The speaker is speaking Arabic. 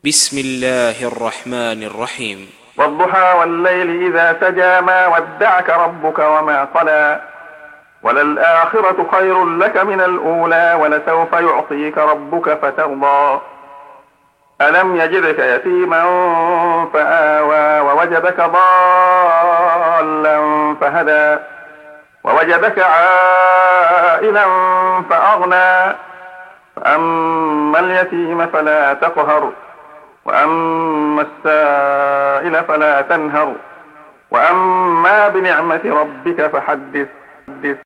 بسم الله الرحمن الرحيم. والضحى والليل إذا سجى ما ودعك ربك وما قلى وللآخرة خير لك من الأولى ولسوف يعطيك ربك فترضى ألم يجدك يتيما فآوى ووجدك ضالا فهدى ووجدك عائلا فأغنى فأما اليتيم فلا تقهر وأما السائل فلا تنهر وأما بنعمة ربك فحدث.